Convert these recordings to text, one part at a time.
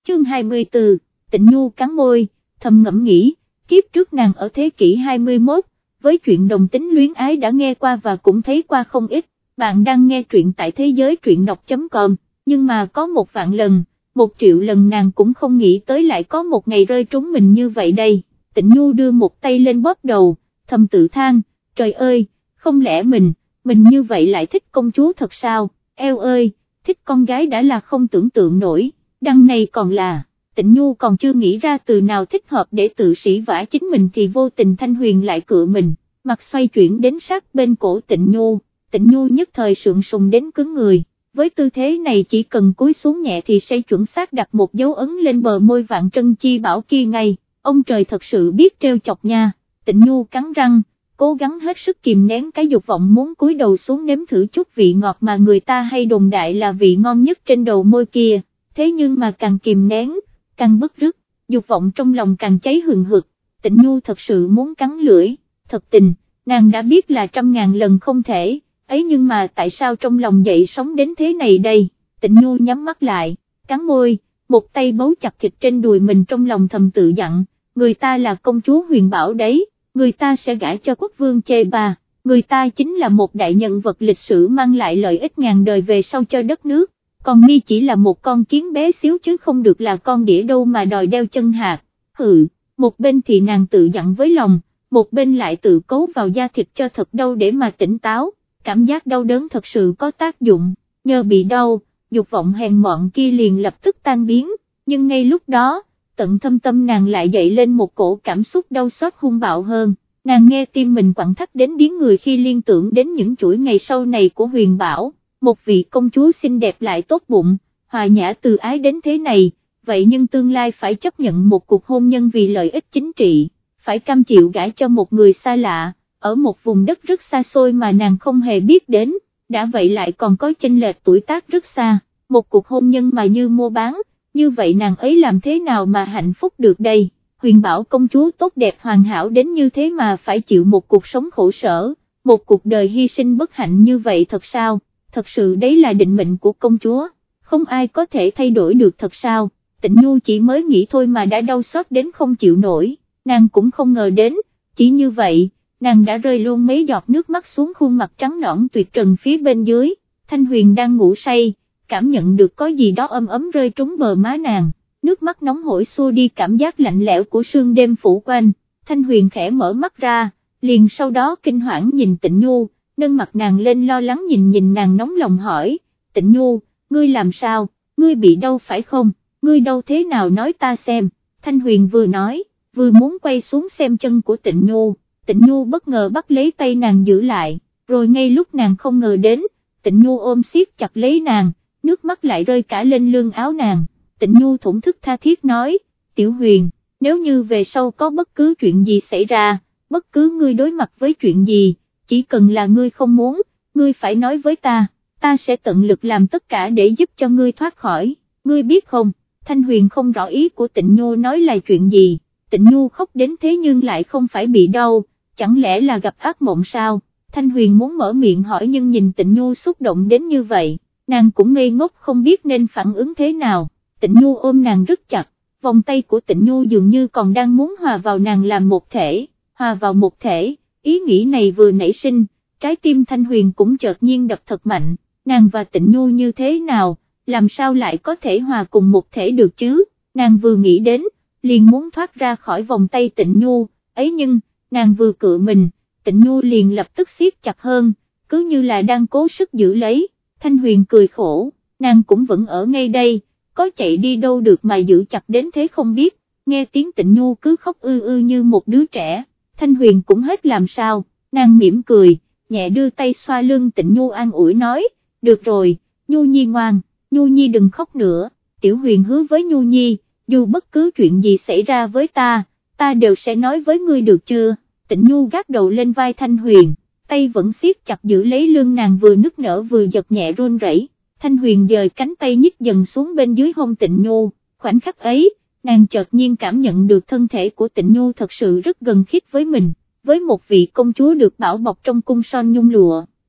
chương 24, Tịnh Nhu cắn môi, thầm ngẫm nghĩ, kiếp trước nàng ở thế kỷ 21, với chuyện đồng tính luyến ái đã nghe qua và cũng thấy qua không ít. Bạn đang nghe truyện tại thế giới truyện đọc.com, nhưng mà có 1.000.000 lần, 1.000.000 lần nàng cũng không nghĩ tới lại có một ngày rơi trúng mình như vậy đây. Tịnh Nhu đưa một tay lên bóp đầu, thầm tự than, trời ơi, không lẽ mình như vậy lại thích công chúa thật sao, eo ơi, thích con gái đã là không tưởng tượng nổi, đằng này còn là, Tịnh Nhu còn chưa nghĩ ra từ nào thích hợp để tự sỉ vả chính mình thì vô tình Thanh Huyền lại cựa mình, mặt xoay chuyển đến sát bên cổ Tịnh Nhu nhất thời sượng sùng đến cứng người, với tư thế này chỉ cần cúi xuống nhẹ thì sẽ chuẩn xác đặt một dấu ấn lên bờ môi Vạn Trân Chi Bảo kia ngay, ông trời thật sự biết trêu chọc nha. Tịnh Nhu cắn răng, cố gắng hết sức kìm nén cái dục vọng muốn cúi đầu xuống nếm thử chút vị ngọt mà người ta hay đồn đại là vị ngon nhất trên đầu môi kia, thế nhưng mà càng kìm nén, càng bứt rứt, dục vọng trong lòng càng cháy hừng hực. Tịnh Nhu thật sự muốn cắn lưỡi, thật tình, nàng đã biết là 100.000 lần không thể, ấy nhưng mà tại sao trong lòng dậy sóng đến thế này đây. Tịnh Nhu nhắm mắt lại, cắn môi, một tay bấu chặt thịt trên đùi mình, trong lòng thầm tự dặn, người ta là công chúa Huyền Bảo đấy, người ta sẽ gả cho quốc vương Chê Bà, người ta chính là một đại nhân vật lịch sử mang lại lợi ích ngàn đời về sau cho đất nước, còn mi chỉ là một con kiến bé xíu chứ không được là con đĩa đâu mà đòi đeo chân hạt. Hừ, một bên thì nàng tự dặn với lòng, một bên lại tự cấu vào da thịt cho thật đau để mà tỉnh táo, cảm giác đau đớn thật sự có tác dụng, nhờ bị đau, dục vọng hèn mọn kia liền lập tức tan biến, nhưng ngay lúc đó, tận thâm tâm nàng lại dậy lên một cổ cảm xúc đau xót hung bạo hơn, nàng nghe tim mình quặn thắt đến điếng người khi liên tưởng đến những chuỗi ngày sau này của Huyền Bảo, một vị công chúa xinh đẹp lại tốt bụng, hòa nhã từ ái đến thế này, vậy nhưng tương lai phải chấp nhận một cuộc hôn nhân vì lợi ích chính trị, phải cam chịu gả cho một người xa lạ, ở một vùng đất rất xa xôi mà nàng không hề biết đến, đã vậy lại còn có chênh lệch tuổi tác rất xa, một cuộc hôn nhân mà như mua bán, như vậy nàng ấy làm thế nào mà hạnh phúc được đây. Huyền Bảo công chúa tốt đẹp hoàn hảo đến như thế mà phải chịu một cuộc sống khổ sở, một cuộc đời hy sinh bất hạnh như vậy thật sao, thật sự đấy là định mệnh của công chúa, không ai có thể thay đổi được thật sao. Tịnh Nhu chỉ mới nghĩ thôi mà đã đau xót đến không chịu nổi, nàng cũng không ngờ đến, chỉ như vậy, nàng đã rơi luôn mấy giọt nước mắt xuống khuôn mặt trắng nõn tuyệt trần phía bên dưới. Thanh Huyền đang ngủ say, cảm nhận được có gì đó ấm ấm rơi trúng bờ má nàng, nước mắt nóng hổi xua đi cảm giác lạnh lẽo của sương đêm phủ quanh. Thanh Huyền khẽ mở mắt ra, liền sau đó kinh hoảng nhìn Tịnh Nhu, nâng mặt nàng lên lo lắng nhìn nàng nóng lòng hỏi, Tịnh Nhu, ngươi làm sao, ngươi bị đau phải không, ngươi đau thế nào nói ta xem. Thanh Huyền vừa nói, vừa muốn quay xuống xem chân của Tịnh Nhu, Tịnh Nhu bất ngờ bắt lấy tay nàng giữ lại, rồi ngay lúc nàng không ngờ đến, Tịnh Nhu ôm siết chặt lấy nàng, nước mắt lại rơi cả lên lưng áo nàng. Tịnh Nhu thổn thức tha thiết nói, Tiểu Huyền, nếu như về sau có bất cứ chuyện gì xảy ra, bất cứ ngươi đối mặt với chuyện gì, chỉ cần là ngươi không muốn, ngươi phải nói với ta, ta sẽ tận lực làm tất cả để giúp cho ngươi thoát khỏi, ngươi biết không. Thanh Huyền không rõ ý của Tịnh Nhu nói là chuyện gì, Tịnh Nhu khóc đến thế nhưng lại không phải bị đau, chẳng lẽ là gặp ác mộng sao. Thanh Huyền muốn mở miệng hỏi nhưng nhìn Tịnh Nhu xúc động đến như vậy, nàng cũng ngây ngốc không biết nên phản ứng thế nào. Tịnh Nhu ôm nàng rất chặt, vòng tay của Tịnh Nhu dường như còn đang muốn hòa vào nàng làm một thể, hòa vào một thể, ý nghĩ này vừa nảy sinh, trái tim Thanh Huyền cũng chợt nhiên đập thật mạnh, nàng và Tịnh Nhu như thế nào, làm sao lại có thể hòa cùng một thể được chứ, nàng vừa nghĩ đến, liền muốn thoát ra khỏi vòng tay Tịnh Nhu, ấy nhưng, nàng vừa cựa mình, Tịnh Nhu liền lập tức siết chặt hơn, cứ như là đang cố sức giữ lấy. Thanh Huyền cười khổ, nàng cũng vẫn ở ngay đây, có chạy đi đâu được mà giữ chặt đến thế không biết, nghe tiếng Tịnh Nhu cứ khóc ư như một đứa trẻ, Thanh Huyền cũng hết làm sao, nàng mỉm cười, nhẹ đưa tay xoa lưng Tịnh Nhu an ủi nói, được rồi, Nhu Nhi ngoan, Nhu Nhi đừng khóc nữa. Tiểu Huyền hứa với Nhu Nhi, dù bất cứ chuyện gì xảy ra với ta đều sẽ nói với ngươi được chưa. Tịnh Nhu gác đầu lên vai Thanh Huyền, tay vẫn siết chặt giữ lấy lưng nàng, vừa nức nở vừa giật nhẹ run rẩy. Thanh Huyền dời cánh tay nhích dần xuống bên dưới hông Tịnh Nhu, khoảnh khắc ấy, nàng chợt nhiên cảm nhận được thân thể của Tịnh Nhu thật sự rất gần khít với mình, với một vị công chúa được bảo bọc trong cung son nhung lụa,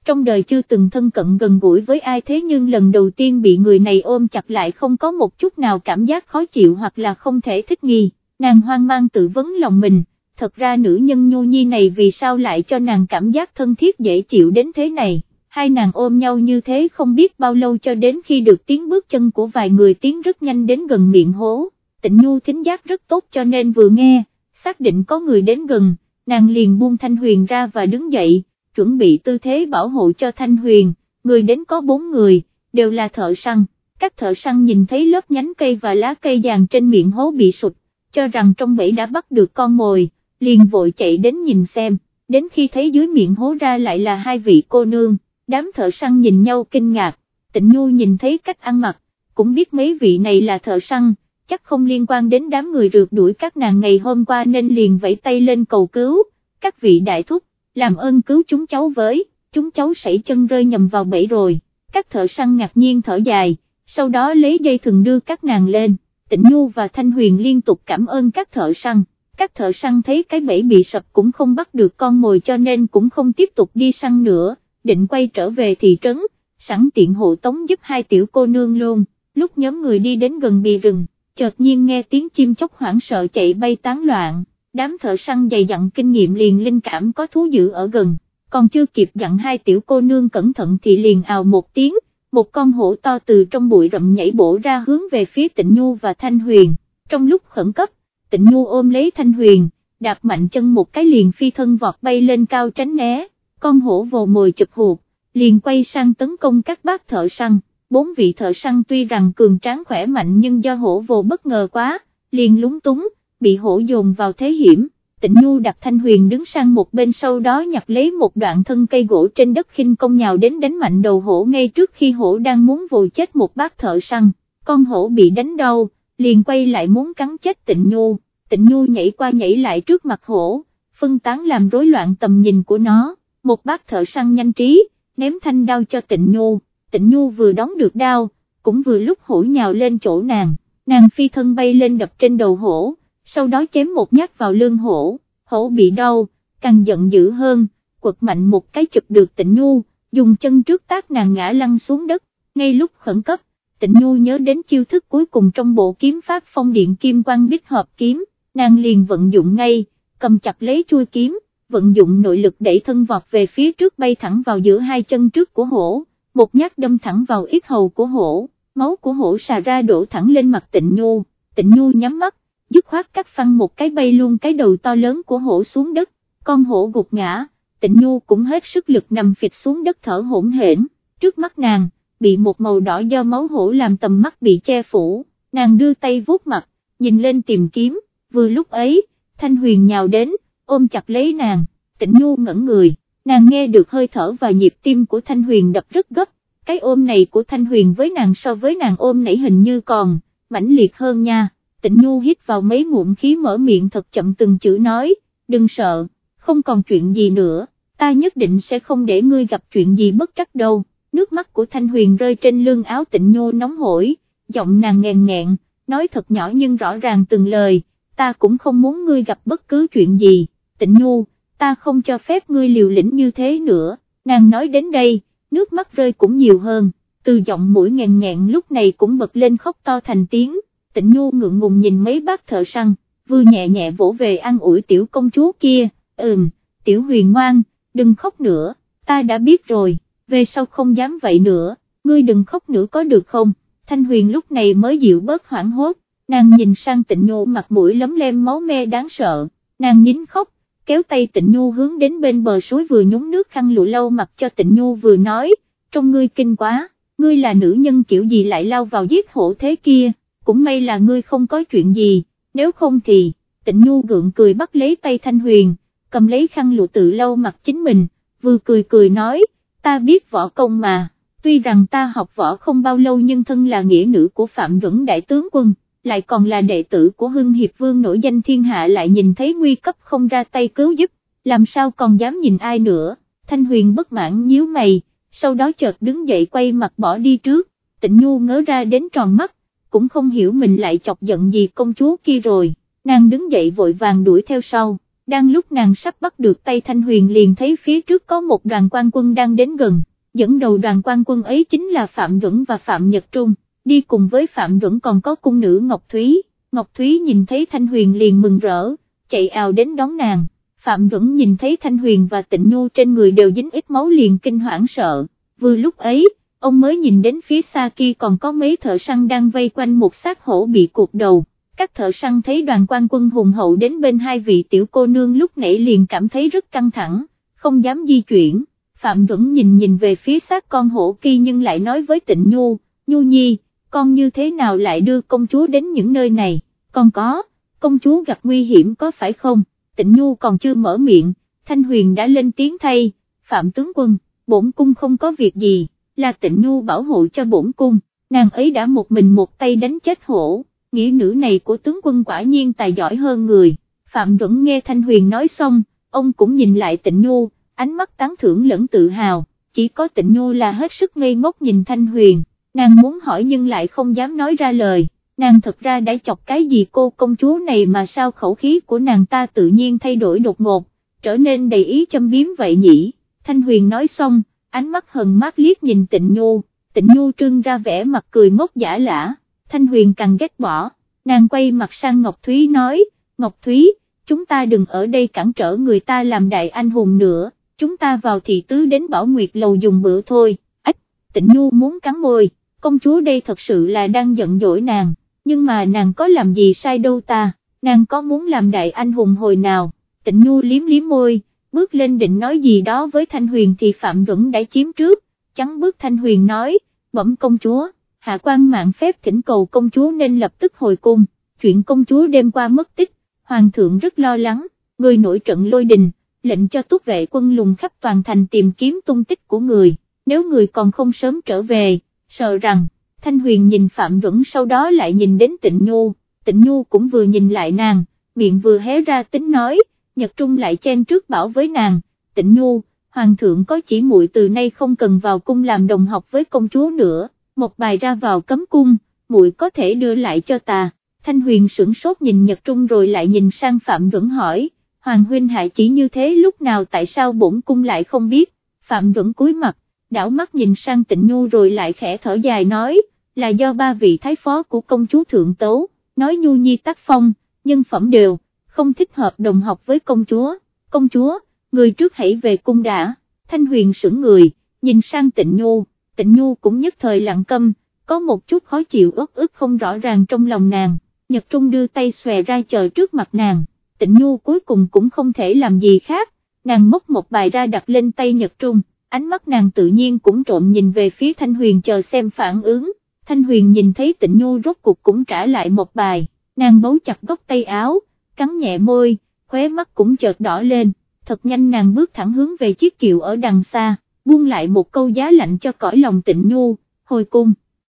trong đời chưa từng thân cận gần gũi với ai, thế nhưng lần đầu tiên bị người này ôm chặt lại không có một chút nào cảm giác khó chịu hoặc là không thể thích nghi, nàng hoang mang tự vấn lòng mình, thật ra nữ nhân nhu nhi này vì sao lại cho nàng cảm giác thân thiết dễ chịu đến thế này. Hai nàng ôm nhau như thế không biết bao lâu cho đến khi được tiếng bước chân của vài người tiến rất nhanh đến gần miệng hố. Tịnh Nhu thính giác rất tốt cho nên vừa nghe, xác định có người đến gần, nàng liền buông Thanh Huyền ra và đứng dậy, chuẩn bị tư thế bảo hộ cho Thanh Huyền. Người đến có 4 người, đều là thợ săn. Các thợ săn nhìn thấy lớp nhánh cây và lá cây dàn trên miệng hố bị sụt, cho rằng trong bẫy đã bắt được con mồi, liền vội chạy đến nhìn xem, đến khi thấy dưới miệng hố ra lại là 2 vị cô nương. Đám thợ săn nhìn nhau kinh ngạc, Tịnh Nhu nhìn thấy cách ăn mặc, cũng biết mấy vị này là thợ săn, chắc không liên quan đến đám người rượt đuổi các nàng ngày hôm qua nên liền vẫy tay lên cầu cứu, các vị đại thúc, làm ơn cứu chúng cháu với, chúng cháu sẩy chân rơi nhầm vào bẫy rồi. Các thợ săn ngạc nhiên thở dài, sau đó lấy dây thừng đưa các nàng lên. Tịnh Nhu và Thanh Huyền liên tục cảm ơn các thợ săn thấy cái bẫy bị sập cũng không bắt được con mồi cho nên cũng không tiếp tục đi săn nữa, định quay trở về thị trấn, sẵn tiện hộ tống giúp 2 tiểu cô nương luôn. Lúc nhóm người đi đến gần bìa rừng, chợt nhiên nghe tiếng chim chóc hoảng sợ chạy bay tán loạn, đám thợ săn dày dặn kinh nghiệm liền linh cảm có thú dữ ở gần, còn chưa kịp dặn 2 tiểu cô nương cẩn thận thì liền ào một tiếng, một con hổ to từ trong bụi rậm nhảy bổ ra hướng về phía Tịnh Nhu và Thanh Huyền. Trong lúc khẩn cấp, Tịnh Nhu ôm lấy Thanh Huyền, đạp mạnh chân một cái liền phi thân vọt bay lên cao tránh né, con hổ vồ mồi chụp hụt, liền quay sang tấn công các bác thợ săn. 4 vị thợ săn tuy rằng cường tráng khỏe mạnh nhưng do hổ vồ bất ngờ quá, liền lúng túng, bị hổ dồn vào thế hiểm. Tịnh Nhu đặt Thanh Huyền đứng sang một bên, sau đó nhặt lấy một đoạn thân cây gỗ trên đất khinh công nhào đến đánh mạnh đầu hổ ngay trước khi hổ đang muốn vồ chết một bác thợ săn. Con hổ bị đánh đau, liền quay lại muốn cắn chết Tịnh Nhu. Tịnh Nhu nhảy qua nhảy lại trước mặt hổ, phân tán làm rối loạn tầm nhìn của nó. Một bác thợ săn nhanh trí, ném thanh đao cho Tịnh Nhu. Tịnh Nhu vừa đón được đao, cũng vừa lúc hổ nhào lên chỗ nàng phi thân bay lên đập trên đầu hổ, sau đó chém một nhát vào lưng hổ, hổ bị đau, càng giận dữ hơn, quật mạnh một cái chụp được Tịnh Nhu, dùng chân trước tát nàng ngã lăn xuống đất. Ngay lúc khẩn cấp, Tịnh Nhu nhớ đến chiêu thức cuối cùng trong bộ kiếm pháp Phong Điện Kim Quang Bích Hợp Kiếm, nàng liền vận dụng ngay, cầm chặt lấy chuôi kiếm, vận dụng nội lực đẩy thân vọt về phía trước bay thẳng vào giữa 2 chân trước của hổ, một nhát đâm thẳng vào yết hầu của hổ, máu của hổ xà ra đổ thẳng lên mặt Tịnh Nhu. Tịnh Nhu nhắm mắt, dứt khoát cắt phăng một cái bay luôn cái đầu to lớn của hổ xuống đất, con hổ gục ngã, Tịnh Nhu cũng hết sức lực nằm phịch xuống đất thở hổn hển. Trước mắt nàng, bị một màu đỏ do máu hổ làm tầm mắt bị che phủ, nàng đưa tay vuốt mặt, nhìn lên tìm kiếm, vừa lúc ấy, Thanh Huyền nhào đến, ôm chặt lấy nàng. Tịnh Nhu ngẩn người, nàng nghe được hơi thở và nhịp tim của Thanh Huyền đập rất gấp, cái ôm này của Thanh Huyền với nàng so với nàng ôm nãy hình như còn mãnh liệt hơn nha. Tịnh Nhu hít vào mấy ngụm khí mở miệng thật chậm từng chữ nói, đừng sợ, không còn chuyện gì nữa, ta nhất định sẽ không để ngươi gặp chuyện gì bất trắc đâu. Nước mắt của Thanh Huyền rơi trên lưng áo Tịnh Nhu nóng hổi, giọng nàng nghẹn nghẹn, nói thật nhỏ nhưng rõ ràng từng lời, ta cũng không muốn ngươi gặp bất cứ chuyện gì. Tịnh Nhu, ta không cho phép ngươi liều lĩnh như thế nữa. Nàng nói đến đây, nước mắt rơi cũng nhiều hơn, từ giọng mũi nghẹn nghẹn lúc này cũng bật lên khóc to thành tiếng. Tịnh Nhu ngượng ngùng nhìn mấy bác thợ săn, vừa nhẹ nhẹ vỗ về an ủi tiểu công chúa kia, tiểu Huyền ngoan, đừng khóc nữa, ta đã biết rồi, về sau không dám vậy nữa, ngươi đừng khóc nữa có được không? Thanh Huyền lúc này mới dịu bớt hoảng hốt, nàng nhìn sang Tịnh Nhu mặt mũi lấm lem máu me đáng sợ, nàng nín khóc, kéo tay Tịnh Nhu hướng đến bên bờ suối vừa nhúng nước khăn lụa lau mặt cho Tịnh Nhu vừa nói, trông ngươi kinh quá, ngươi là nữ nhân kiểu gì lại lao vào giết hổ thế kia, cũng may là ngươi không có chuyện gì, nếu không thì, Tịnh Nhu gượng cười bắt lấy tay Thanh Huyền, cầm lấy khăn lụa tự lau mặt chính mình, vừa cười cười nói, ta biết võ công mà, tuy rằng ta học võ không bao lâu nhưng thân là nghĩa nữ của Phạm Duẩn đại tướng quân, lại còn là đệ tử của Hưng Hiệp Vương nổi danh thiên hạ, lại nhìn thấy nguy cấp không ra tay cứu giúp, làm sao còn dám nhìn ai nữa. Thanh Huyền bất mãn nhíu mày, sau đó chợt đứng dậy quay mặt bỏ đi trước. Tịnh Nhu ngớ ra đến tròn mắt, cũng không hiểu mình lại chọc giận gì công chúa kia rồi, nàng đứng dậy vội vàng đuổi theo sau. Đang lúc nàng sắp bắt được tay Thanh Huyền liền thấy phía trước có một đoàn quan quân đang đến gần, dẫn đầu đoàn quan quân ấy chính là Phạm Duẩn và Phạm Nhật Trung, đi cùng với Phạm Duẩn còn có cung nữ Ngọc Thúy. Ngọc Thúy nhìn thấy Thanh Huyền liền mừng rỡ, chạy ào đến đón nàng. Phạm Duẩn nhìn thấy Thanh Huyền và Tịnh Nhu trên người đều dính ít máu liền kinh hoảng sợ, vừa lúc ấy, ông mới nhìn đến phía xa kia còn có mấy thợ săn đang vây quanh một xác hổ bị cụt đầu. Các thợ săn thấy đoàn quan quân hùng hậu đến bên hai vị tiểu cô nương lúc nãy liền cảm thấy rất căng thẳng, không dám di chuyển. Phạm Duẩn nhìn về phía xác con hổ kia nhưng lại nói với Tịnh Nhu, Nhu Nhi, con như thế nào lại đưa công chúa đến những nơi này, con có, công chúa gặp nguy hiểm có phải không? Tịnh Nhu còn chưa mở miệng, Thanh Huyền đã lên tiếng thay, Phạm tướng quân, bổn cung không có việc gì, là Tịnh Nhu bảo hộ cho bổn cung, nàng ấy đã một mình một tay đánh chết hổ, nghĩa nữ này của tướng quân quả nhiên tài giỏi hơn người. Phạm Duẩn nghe Thanh Huyền nói xong, ông cũng nhìn lại Tịnh Nhu, ánh mắt tán thưởng lẫn tự hào, chỉ có Tịnh Nhu là hết sức ngây ngốc nhìn Thanh Huyền, nàng muốn hỏi nhưng lại không dám nói ra lời. Nàng thật ra đã chọc cái gì cô công chúa này mà sao khẩu khí của nàng ta tự nhiên thay đổi đột ngột, trở nên đầy ý châm biếm vậy nhỉ? Thanh Huyền nói xong, ánh mắt hờn mát liếc nhìn Tịnh Nhu trưng ra vẻ mặt cười ngốc giả lả, Thanh Huyền càng ghét bỏ, nàng quay mặt sang Ngọc Thúy nói, Ngọc Thúy, chúng ta đừng ở đây cản trở người ta làm đại anh hùng nữa, chúng ta vào thị tứ đến Bảo Nguyệt lầu dùng bữa thôi. Ách, Tịnh Nhu muốn cắn môi, công chúa đây thật sự là đang giận dỗi nàng. Nhưng mà nàng có làm gì sai đâu ta, nàng có muốn làm đại anh hùng hồi nào? Tịnh Nhu liếm liếm môi, bước lên định nói gì đó với Thanh Huyền thì Phạm Duẩn đã chiếm trước, chắn bước Thanh Huyền nói, bẩm công chúa, hạ quan mạng phép thỉnh cầu công chúa nên lập tức hồi cung, chuyện công chúa đêm qua mất tích, hoàng thượng rất lo lắng, người nổi trận lôi đình, lệnh cho túc vệ quân lùng khắp toàn thành tìm kiếm tung tích của người, nếu người còn không sớm trở về, sợ rằng. Thanh Huyền nhìn Phạm Duẩn sau đó lại nhìn đến Tịnh Nhu cũng vừa nhìn lại nàng, miệng vừa hé ra tính nói, Nhật Trung lại chen trước bảo với nàng, Tịnh Nhu, hoàng thượng có chỉ muội từ nay không cần vào cung làm đồng học với công chúa nữa, một bài ra vào cấm cung, muội có thể đưa lại cho ta. Thanh Huyền sửng sốt nhìn Nhật Trung rồi lại nhìn sang Phạm Duẩn hỏi, hoàng huynh hại chỉ như thế lúc nào tại sao bổn cung lại không biết? Phạm Duẩn cúi mặt, đảo mắt nhìn sang Tịnh Nhu rồi lại khẽ thở dài nói, là do ba vị thái phó của công chúa thượng tấu, nói Nhu Nhi tác phong, nhân phẩm đều, không thích hợp đồng học với công chúa, người trước hãy về cung đã. Thanh Huyền sững người, nhìn sang Tịnh Nhu cũng nhất thời lặng câm, có một chút khó chịu uất ức không rõ ràng trong lòng nàng. Nhật Trung đưa tay xòe ra chờ trước mặt nàng, Tịnh Nhu cuối cùng cũng không thể làm gì khác, nàng móc một bài ra đặt lên tay Nhật Trung, ánh mắt nàng tự nhiên cũng trộm nhìn về phía Thanh Huyền chờ xem phản ứng. Thanh Huyền nhìn thấy Tịnh Nhu rốt cuộc cũng trả lại một bài, nàng bấu chặt góc tay áo, cắn nhẹ môi, khóe mắt cũng chợt đỏ lên, thật nhanh nàng bước thẳng hướng về chiếc kiệu ở đằng xa, buông lại một câu giá lạnh cho cõi lòng Tịnh Nhu, hồi cung.